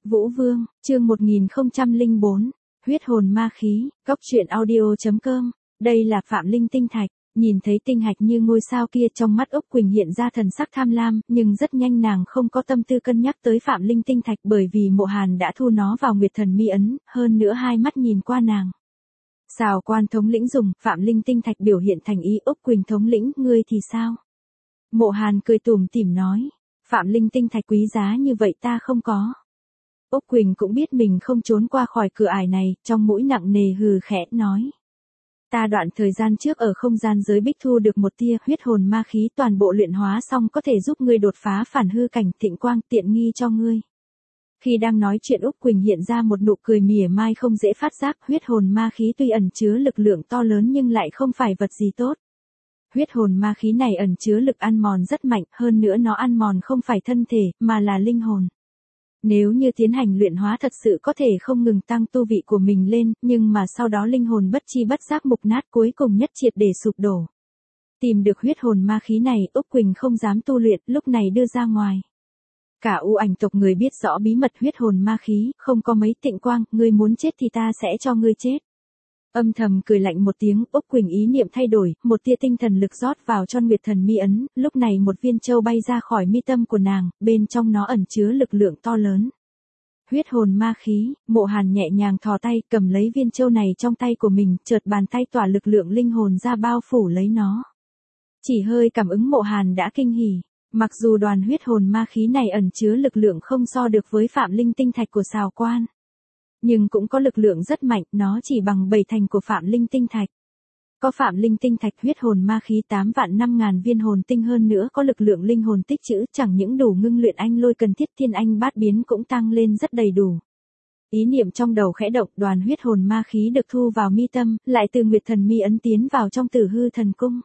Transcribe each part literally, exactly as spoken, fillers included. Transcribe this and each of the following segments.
Vũ Vương, chương một nghìn không trăm lẻ bốn, huyết hồn ma khí, góc truyện audio chấm com, đây là Phạm Linh tinh thạch, nhìn thấy tinh hạch như ngôi sao kia trong mắt Úc Quỳnh hiện ra thần sắc tham lam, nhưng rất nhanh nàng không có tâm tư cân nhắc tới Phạm Linh tinh thạch bởi vì Mộ Hàn đã thu nó vào Nguyệt Thần Mi ấn, hơn nữa hai mắt nhìn qua nàng. Sào Quan thống lĩnh dùng, Phạm Linh tinh thạch biểu hiện thành ý. Úc Quỳnh thống lĩnh, ngươi thì sao? Mộ Hàn cười tủm tỉm nói, Phạm Linh tinh thạch quý giá như vậy ta không có. Úc Quỳnh cũng biết mình không trốn qua khỏi cửa ải này, trong mũi nặng nề hừ khẽ nói. Ta đoạn thời gian trước ở không gian giới bích thu được một tia huyết hồn ma khí, toàn bộ luyện hóa xong có thể giúp ngươi đột phá phản hư cảnh, thịnh quang tiện nghi cho ngươi. Khi đang nói chuyện Úc Quỳnh hiện ra một nụ cười mỉa mai không dễ phát giác, huyết hồn ma khí tuy ẩn chứa lực lượng to lớn nhưng lại không phải vật gì tốt. Huyết hồn ma khí này ẩn chứa lực ăn mòn rất mạnh, hơn nữa nó ăn mòn không phải thân thể, mà là linh hồn. Nếu như tiến hành luyện hóa thật sự có thể không ngừng tăng tu vị của mình lên, nhưng mà sau đó linh hồn bất chi bất giác mục nát, cuối cùng nhất triệt để sụp đổ. Tìm được huyết hồn ma khí này, Úc Quỳnh không dám tu luyện, lúc này đưa ra ngoài. Cả U Ảnh tộc người biết rõ bí mật huyết hồn ma khí, không có mấy tịnh quang, ngươi muốn chết thì ta sẽ cho ngươi chết. Âm thầm cười lạnh một tiếng, Úc Quỳnh ý niệm thay đổi, một tia tinh thần lực rót vào cho Nguyệt Thần Mi ấn, lúc này một viên châu bay ra khỏi mi tâm của nàng, bên trong nó ẩn chứa lực lượng to lớn. Huyết hồn ma khí, Mộ Hàn nhẹ nhàng thò tay, cầm lấy viên châu này trong tay của mình, chợt bàn tay tỏa lực lượng linh hồn ra bao phủ lấy nó. Chỉ hơi cảm ứng Mộ Hàn đã kinh hỉ, mặc dù đoàn huyết hồn ma khí này ẩn chứa lực lượng không so được với Phạm Linh tinh thạch của Sào Quan. Nhưng cũng có lực lượng rất mạnh, nó chỉ bằng bảy thành của Phạm Linh tinh thạch. Có Phạm Linh tinh thạch huyết hồn ma khí tám vạn năm ngàn viên hồn tinh, hơn nữa có lực lượng linh hồn tích trữ, chẳng những đủ ngưng luyện anh lôi cần thiết, thiên anh bát biến cũng tăng lên rất đầy đủ. Ý niệm trong đầu khẽ động, đoàn huyết hồn ma khí được thu vào mi tâm, lại từ Nguyệt Thần Mi ấn tiến vào trong Tử Hư Thần Cung.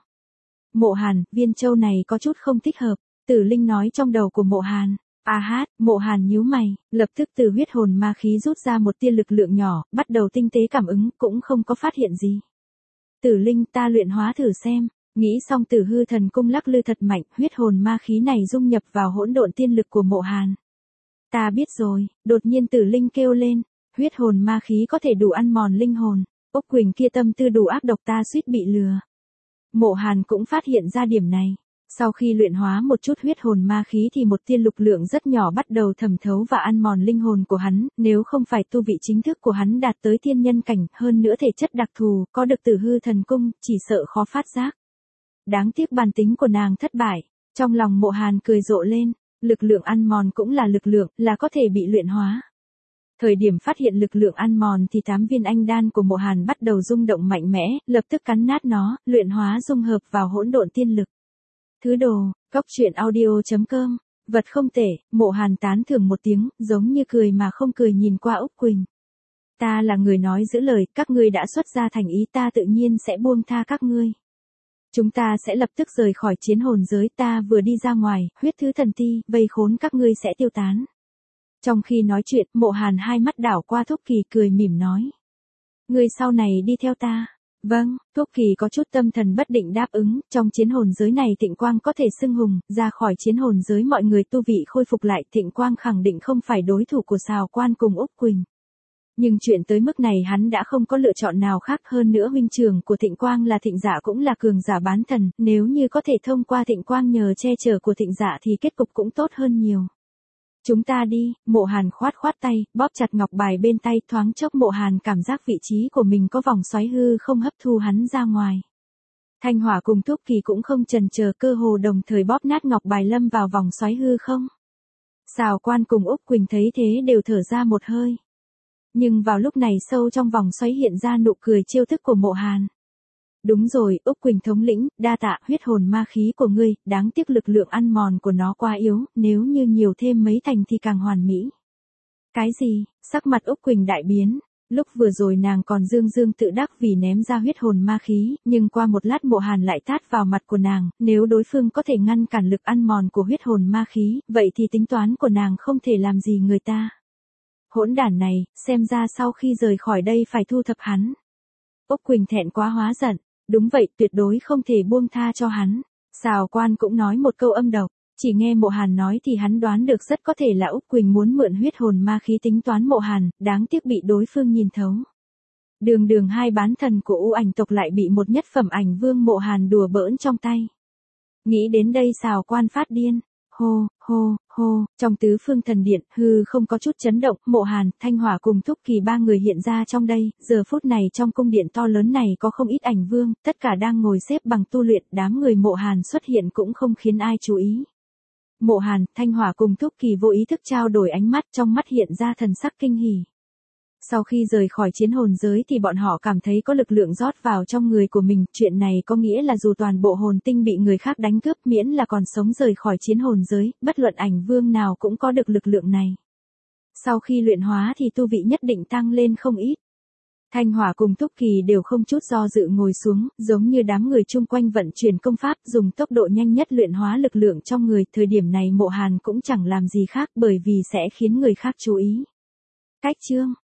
Mộ Hàn, viên châu này có chút không thích hợp, Tử Linh nói trong đầu của Mộ Hàn. A hát, Mộ Hàn nhíu mày, lập tức từ huyết hồn ma khí rút ra một tia lực lượng nhỏ, bắt đầu tinh tế cảm ứng, cũng không có phát hiện gì. Tử Linh, ta luyện hóa thử xem. Nghĩ xong Tử Hư Thần Cung lắc lư thật mạnh, huyết hồn ma khí này dung nhập vào hỗn độn tiên lực của Mộ Hàn. Ta biết rồi, đột nhiên Tử Linh kêu lên, huyết hồn ma khí có thể đủ ăn mòn linh hồn. Úc Quỳnh kia tâm tư đủ ác độc, ta suýt bị lừa. Mộ Hàn cũng phát hiện ra điểm này. Sau khi luyện hóa một chút huyết hồn ma khí thì một tia lực lượng rất nhỏ bắt đầu thẩm thấu và ăn mòn linh hồn của hắn, nếu không phải tu vị chính thức của hắn đạt tới thiên nhân cảnh, hơn nữa thể chất đặc thù, có được Tử Hư Thần Cung, chỉ sợ khó phát giác. Đáng tiếc bản tính của nàng thất bại, trong lòng Mộ Hàn cười rộ lên, lực lượng ăn mòn cũng là lực lượng, là có thể bị luyện hóa. Thời điểm phát hiện lực lượng ăn mòn thì tám viên anh đan của Mộ Hàn bắt đầu rung động mạnh mẽ, lập tức cắn nát nó, luyện hóa dung hợp vào hỗn độn tiên lực. Thứ đồ, góc truyện audio chấm com, vật không tệ. Mộ Hàn tán thưởng một tiếng, giống như cười mà không cười nhìn qua Úc Quỳnh. Ta là người nói giữ lời, các ngươi đã xuất ra thành ý, ta tự nhiên sẽ buông tha các ngươi. Chúng ta sẽ lập tức rời khỏi chiến hồn giới, ta vừa đi ra ngoài, huyết thứ thần ti, vây khốn các ngươi sẽ tiêu tán. Trong khi nói chuyện, Mộ Hàn hai mắt đảo qua Thúc Kỳ cười mỉm nói. Ngươi sau này đi theo ta. Vâng, Thúc Kỳ có chút tâm thần bất định đáp ứng, trong chiến hồn giới này Thịnh Quang có thể xưng hùng, ra khỏi chiến hồn giới mọi người tu vị khôi phục lại, Thịnh Quang khẳng định không phải đối thủ của Sào Quan cùng Úc Quỳnh. Nhưng chuyện tới mức này hắn đã không có lựa chọn nào khác, hơn nữa huynh trưởng của Thịnh Quang là Thịnh Dạ cũng là cường giả bán thần, nếu như có thể thông qua Thịnh Quang nhờ che chở của Thịnh Dạ thì kết cục cũng tốt hơn nhiều. Chúng ta đi. Mộ Hàn khoát khoát tay, bóp chặt ngọc bài bên tay, thoáng chốc Mộ Hàn cảm giác vị trí của mình có vòng xoáy hư không hấp thu hắn ra ngoài. Thanh Hỏa cùng Thúc Kỳ cũng không chần chờ, cơ hồ đồng thời bóp nát ngọc bài lâm vào vòng xoáy hư không. Sào Quan cùng Úc Quỳnh thấy thế đều thở ra một hơi. Nhưng vào lúc này sâu trong vòng xoáy hiện ra nụ cười chiêu thức của Mộ Hàn. Đúng rồi, Úc Quỳnh thống lĩnh, đa tạ huyết hồn ma khí của ngươi, đáng tiếc lực lượng ăn mòn của nó quá yếu, nếu như nhiều thêm mấy thành thì càng hoàn mỹ. Cái gì? Sắc mặt Úc Quỳnh đại biến, lúc vừa rồi nàng còn dương dương tự đắc vì ném ra huyết hồn ma khí, nhưng qua một lát Mộ Hàn lại tát vào mặt của nàng, nếu đối phương có thể ngăn cản lực ăn mòn của huyết hồn ma khí, vậy thì tính toán của nàng không thể làm gì người ta. Hỗn đản này, xem ra sau khi rời khỏi đây phải thu thập hắn. Úc Quỳnh thẹn quá hóa giận. Đúng vậy, tuyệt đối không thể buông tha cho hắn. Sào Quan cũng nói một câu âm độc. Chỉ nghe Mộ Hàn nói thì hắn đoán được rất có thể là Úc Quỳnh muốn mượn huyết hồn ma khí tính toán Mộ Hàn, đáng tiếc bị đối phương nhìn thấu. Đường đường hai bán thần của U ảnh tộc lại bị một nhất phẩm ảnh vương Mộ Hàn đùa bỡn trong tay. Nghĩ đến đây Sào Quan phát điên. Hô, hô, hô, trong tứ phương thần điện, hư không có chút chấn động, Mộ Hàn, Thanh Hỏa cùng Thúc Kỳ ba người hiện ra trong đây, giờ phút này trong cung điện to lớn này có không ít ảnh vương, tất cả đang ngồi xếp bằng tu luyện, đám người Mộ Hàn xuất hiện cũng không khiến ai chú ý. Mộ Hàn, Thanh Hỏa cùng Thúc Kỳ vô ý thức trao đổi ánh mắt, trong mắt hiện ra thần sắc kinh hỉ. Sau khi rời khỏi chiến hồn giới thì bọn họ cảm thấy có lực lượng rót vào trong người của mình, chuyện này có nghĩa là dù toàn bộ hồn tinh bị người khác đánh cướp miễn là còn sống rời khỏi chiến hồn giới, bất luận ảnh vương nào cũng có được lực lượng này. Sau khi luyện hóa thì tu vị nhất định tăng lên không ít. Thanh Hỏa cùng Thúc Kỳ đều không chút do dự ngồi xuống, giống như đám người chung quanh vận chuyển công pháp, dùng tốc độ nhanh nhất luyện hóa lực lượng trong người, thời điểm này Mộ Hàn cũng chẳng làm gì khác bởi vì sẽ khiến người khác chú ý. Cách chương